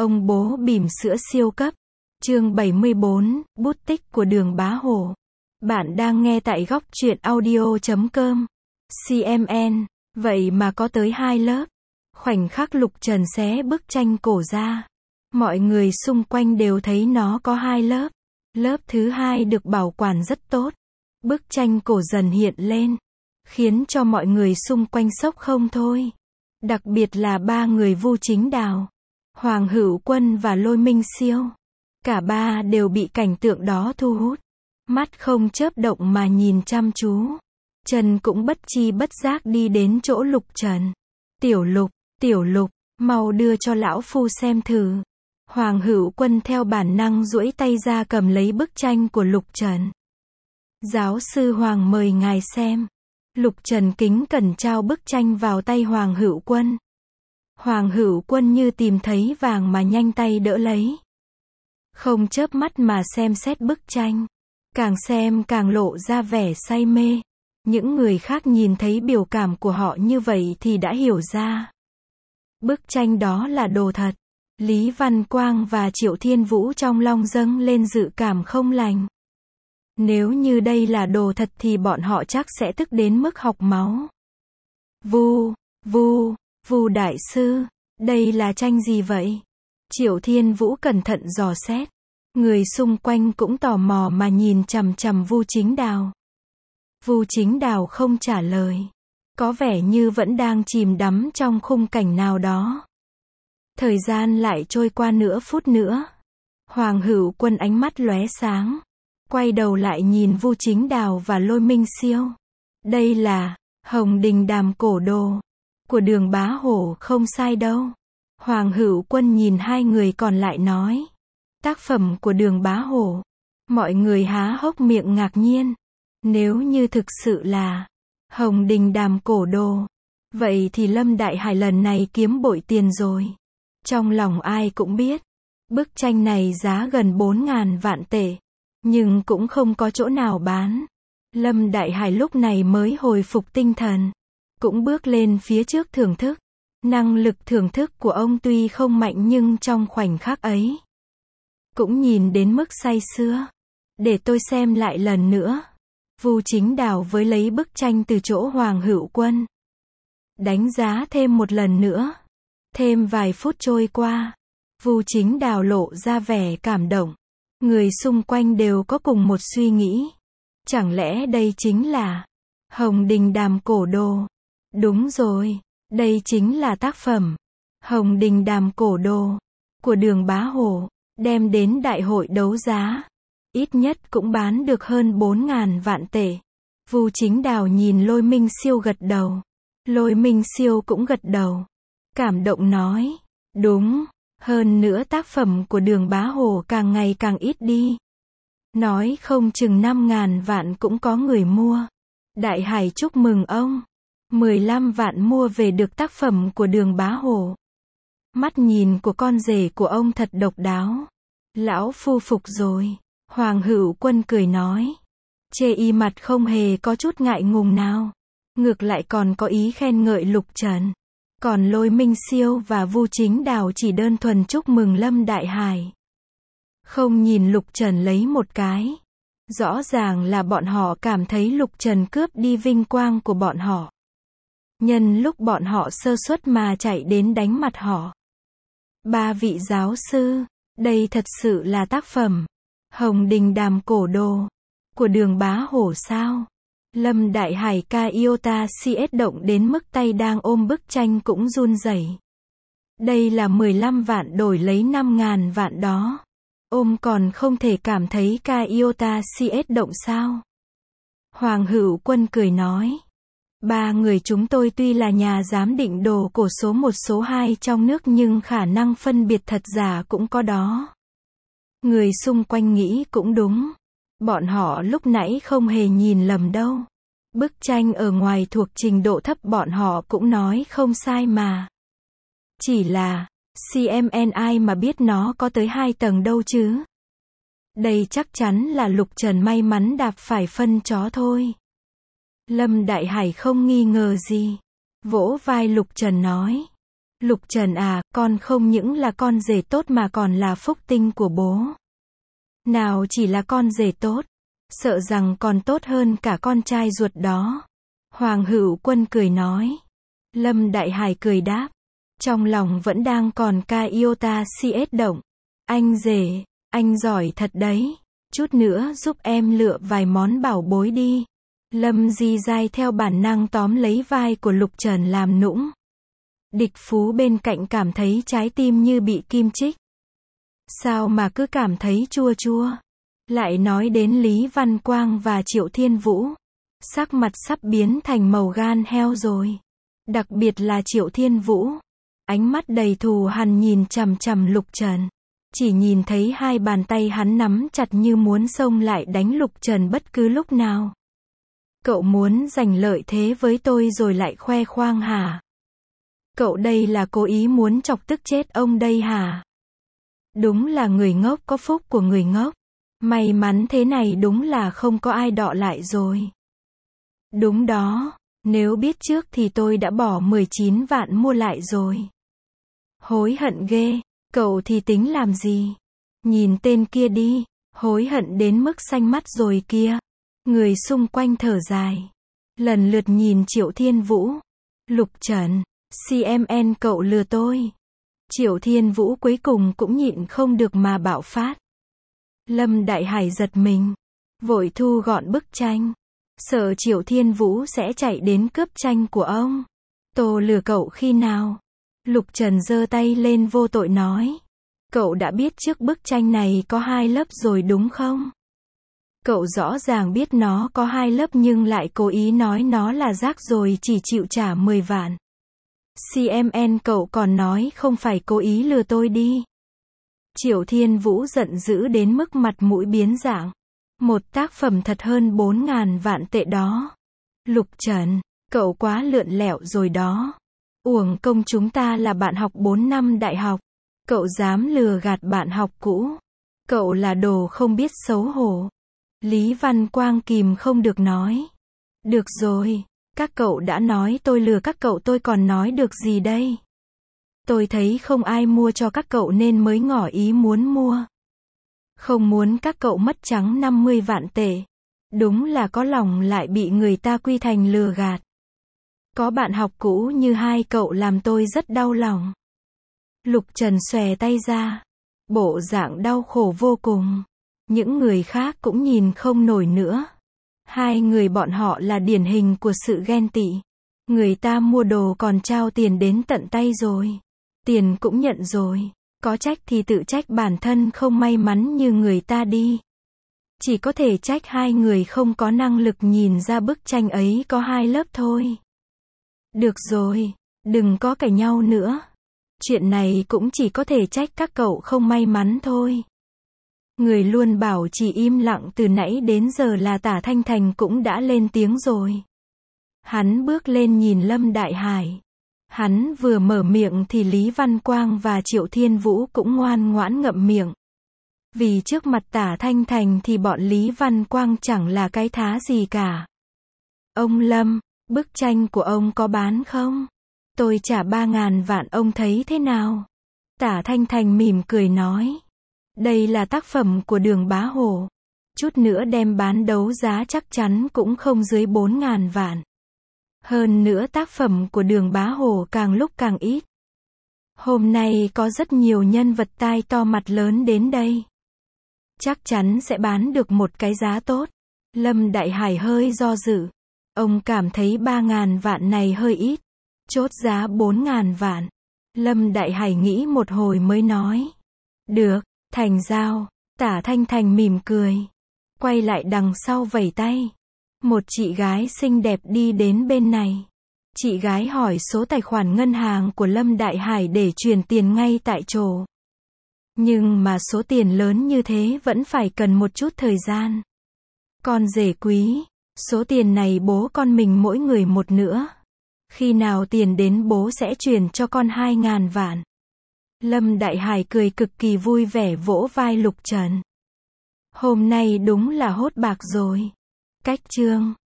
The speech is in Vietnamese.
Ông bố bỉm sữa siêu cấp. Chương 74, bút tích của Đường Bá Hổ. Bạn đang nghe tại góc truyện audio.com. CMN. Vậy mà có tới 2 lớp. Khoảnh khắc Lục Trần xé bức tranh cổ ra, mọi người xung quanh đều thấy nó có 2 lớp. Lớp thứ 2 được bảo quản rất tốt. Bức tranh cổ dần hiện lên, khiến cho mọi người xung quanh sốc không thôi. Đặc biệt là 3 người Vu Chính Đào, Hoàng Hữu Quân và Lôi Minh Siêu. Cả 3 đều bị cảnh tượng đó thu hút. Mắt không chớp động mà nhìn chăm chú. Trần cũng bất chi bất giác đi đến chỗ Lục Trần. Tiểu Lục, mau đưa cho lão phu xem thử. Hoàng Hữu Quân theo bản năng duỗi tay ra cầm lấy bức tranh của Lục Trần. Giáo sư Hoàng mời ngài xem. Lục Trần kính cẩn trao bức tranh vào tay Hoàng Hữu Quân. Hoàng Hữu Quân như tìm thấy vàng mà nhanh tay đỡ lấy. Không chớp mắt mà xem xét bức tranh. Càng xem càng lộ ra vẻ say mê. Những người khác nhìn thấy biểu cảm của họ như vậy thì đã hiểu ra. Bức tranh đó là đồ thật. Lý Văn Quang và Triệu Thiên Vũ trong lòng dâng lên dự cảm không lành. Nếu như đây là đồ thật thì bọn họ chắc sẽ tức đến mức học máu. Vu đại sư, đây là tranh gì vậy? Triệu Thiên Vũ cẩn thận dò xét. Người xung quanh cũng tò mò mà nhìn chằm chằm Vu Chính Đào. Vu Chính Đào không trả lời. Có vẻ như vẫn đang chìm đắm trong khung cảnh nào đó. Thời gian lại trôi qua nửa phút nữa. Hoàng Hữu Quân ánh mắt lóe sáng. Quay đầu lại nhìn Vu Chính Đào và Lôi Minh Siêu. Đây là Hồng Đình Đàm cổ đồ của Đường Bá Hổ không sai đâu. Hoàng Hữu Quân nhìn 2 người còn lại nói. Tác phẩm của Đường Bá Hổ. Mọi người há hốc miệng ngạc nhiên. Nếu như thực sự là Hồng Đình Đàm cổ đồ, vậy thì Lâm Đại Hải lần này kiếm bội tiền rồi. Trong lòng ai cũng biết, bức tranh này giá gần 4.000 vạn tệ, nhưng cũng không có chỗ nào bán. Lâm Đại Hải lúc này mới hồi phục tinh thần, cũng bước lên phía trước thưởng thức. Năng lực thưởng thức của ông tuy không mạnh nhưng trong khoảnh khắc ấy, cũng nhìn đến mức say sưa. Để tôi xem lại lần nữa. Vu Chính Đào với lấy bức tranh từ chỗ Hoàng Hữu Quân. Đánh giá thêm một lần nữa. Thêm vài phút trôi qua. Vu Chính Đào lộ ra vẻ cảm động. Người xung quanh đều có cùng một suy nghĩ. Chẳng lẽ đây chính là Hồng Đình Đàm cổ đồ? Đúng rồi, đây chính là tác phẩm Hồng Đình Đàm cổ đồ của Đường Bá Hổ, đem đến đại hội đấu giá. Ít nhất cũng bán được hơn 4.000 vạn tệ. Vu Chính Đào nhìn Lôi Minh Siêu gật đầu. Lôi Minh Siêu cũng gật đầu. Cảm động nói. Đúng, hơn nữa tác phẩm của Đường Bá Hổ càng ngày càng ít đi. Nói không chừng 5.000 vạn cũng có người mua. Đại Hải chúc mừng ông. 15 vạn mua về được tác phẩm của Đường Bá Hổ. Mắt nhìn của con rể của ông thật độc đáo. Lão phu phục rồi. Hoàng Hữu Quân cười nói. Chê y mặt không hề có chút ngại ngùng nào. Ngược lại còn có ý khen ngợi Lục Trần. Còn Lôi Minh Siêu và Vu Chính Đào chỉ đơn thuần chúc mừng Lâm Đại Hải. Không nhìn Lục Trần lấy một cái. Rõ ràng là bọn họ cảm thấy Lục Trần cướp đi vinh quang của bọn họ. Nhân lúc bọn họ sơ suất mà chạy đến đánh mặt họ. 3 vị giáo sư, đây thật sự là tác phẩm Hồng Đình Đàm cổ đồ của Đường Bá Hổ sao? Lâm Đại Hải ca iota CS động đến mức tay đang ôm bức tranh cũng run rẩy. Đây là 15 vạn đổi lấy 5.000 vạn đó. Ôm còn không thể cảm thấy ca iota CS động sao? Hoàng Hữu Quân cười nói. 3 người chúng tôi tuy là nhà giám định đồ cổ số 1 số 2 trong nước nhưng khả năng phân biệt thật giả cũng có đó. Người xung quanh nghĩ cũng đúng. Bọn họ lúc nãy không hề nhìn lầm đâu. Bức tranh ở ngoài thuộc trình độ thấp bọn họ cũng nói không sai mà. Chỉ là, CMNI mà biết nó có tới 2 tầng đâu chứ. Đây chắc chắn là Lục Trần may mắn đạp phải phân chó thôi. Lâm Đại Hải không nghi ngờ gì. Vỗ vai Lục Trần nói. Lục Trần à, con không những là con rể tốt mà còn là phúc tinh của bố. Nào chỉ là con rể tốt, sợ rằng còn tốt hơn cả con trai ruột đó. Hoàng Hữu Quân cười nói. Lâm Đại Hải cười đáp. Trong lòng vẫn đang còn ca iota cs động. Anh rể, anh giỏi thật đấy. Chút nữa giúp em lựa vài món bảo bối đi. Lâm Di Giai theo bản năng tóm lấy vai của Lục Trần làm nũng. Địch Phú bên cạnh cảm thấy trái tim như bị kim chích. Sao mà cứ cảm thấy chua chua. Lại nói đến Lý Văn Quang và Triệu Thiên Vũ. Sắc mặt sắp biến thành màu gan heo rồi. Đặc biệt là Triệu Thiên Vũ. Ánh mắt đầy thù hằn nhìn chằm chằm Lục Trần. Chỉ nhìn thấy hai bàn tay hắn nắm chặt như muốn xông lại đánh Lục Trần bất cứ lúc nào. Cậu muốn giành lợi thế với tôi rồi lại khoe khoang hả? Cậu đây là cố ý muốn chọc tức chết ông đây hả? Đúng là người ngốc có phúc của người ngốc. May mắn thế này đúng là không có ai đọ lại rồi. Đúng đó, nếu biết trước thì tôi đã bỏ 19 vạn mua lại rồi. Hối hận ghê, cậu thì tính làm gì? Nhìn tên kia đi, hối hận đến mức xanh mắt rồi kia. Người xung quanh thở dài. Lần lượt nhìn Triệu Thiên Vũ. Lục Trần, CMN cậu lừa tôi. Triệu Thiên Vũ cuối cùng cũng nhịn không được mà bạo phát. Lâm Đại Hải giật mình. Vội thu gọn bức tranh. Sợ Triệu Thiên Vũ sẽ chạy đến cướp tranh của ông. Tôi lừa cậu khi nào? Lục Trần giơ tay lên vô tội nói. Cậu đã biết trước bức tranh này có 2 lớp rồi đúng không? Cậu rõ ràng biết nó có 2 lớp nhưng lại cố ý nói nó là rác rồi chỉ chịu trả 10 vạn. CMN cậu còn nói không phải cố ý lừa tôi đi. Triệu Thiên Vũ giận dữ đến mức mặt mũi biến dạng. Một tác phẩm thật hơn 4.000 vạn tệ đó. Lục Trần, cậu quá lượn lẹo rồi đó. Uổng công chúng ta là bạn học 4 năm đại học. Cậu dám lừa gạt bạn học cũ. Cậu là đồ không biết xấu hổ. Lý Văn Quang kìm không được nói. Được rồi, các cậu đã nói tôi lừa các cậu tôi còn nói được gì đây? Tôi thấy không ai mua cho các cậu nên mới ngỏ ý muốn mua. Không muốn các cậu mất trắng 50 vạn tệ. Đúng là có lòng lại bị người ta quy thành lừa gạt. Có bạn học cũ như hai cậu làm tôi rất đau lòng. Lục Trần xòe tay ra. Bộ dạng đau khổ vô cùng. Những người khác cũng nhìn không nổi nữa. Hai người bọn họ là điển hình của sự ghen tị. Người ta mua đồ còn trao tiền đến tận tay rồi. Tiền cũng nhận rồi. Có trách thì tự trách bản thân không may mắn như người ta đi. Chỉ có thể trách hai người không có năng lực nhìn ra bức tranh ấy có 2 lớp thôi. Được rồi, đừng có cãi nhau nữa. Chuyện này cũng chỉ có thể trách các cậu không may mắn thôi. Người luôn bảo chỉ im lặng từ nãy đến giờ là Tả Thanh Thành cũng đã lên tiếng rồi. Hắn bước lên nhìn Lâm Đại Hải. Hắn vừa mở miệng thì Lý Văn Quang và Triệu Thiên Vũ cũng ngoan ngoãn ngậm miệng. Vì trước mặt Tả Thanh Thành thì bọn Lý Văn Quang chẳng là cái thá gì cả. Ông Lâm, bức tranh của ông có bán không? Tôi trả 3.000 vạn ông thấy thế nào? Tả Thanh Thành mỉm cười nói. Đây là tác phẩm của Đường Bá Hổ. Chút nữa đem bán đấu giá chắc chắn cũng không dưới 4.000 vạn. Hơn nữa tác phẩm của Đường Bá Hổ càng lúc càng ít. Hôm nay có rất nhiều nhân vật tai to mặt lớn đến đây. Chắc chắn sẽ bán được một cái giá tốt. Lâm Đại Hải hơi do dự. Ông cảm thấy 3.000 vạn này hơi ít. Chốt giá 4.000 vạn. Lâm Đại Hải nghĩ một hồi mới nói. Được, thành giao. Tả Thanh Thành mỉm cười. Quay lại đằng sau vẩy tay. Một chị gái xinh đẹp đi đến bên này. Chị gái hỏi số tài khoản ngân hàng của Lâm Đại Hải để chuyển tiền ngay tại chỗ. Nhưng mà số tiền lớn như thế vẫn phải cần một chút thời gian. Con rể quý, số tiền này bố con mình mỗi người một nữa. Khi nào tiền đến bố sẽ chuyển cho con 2.000 vạn. Lâm Đại Hải cười cực kỳ vui vẻ vỗ vai Lục Trần. Hôm nay đúng là hốt bạc rồi. Cách chương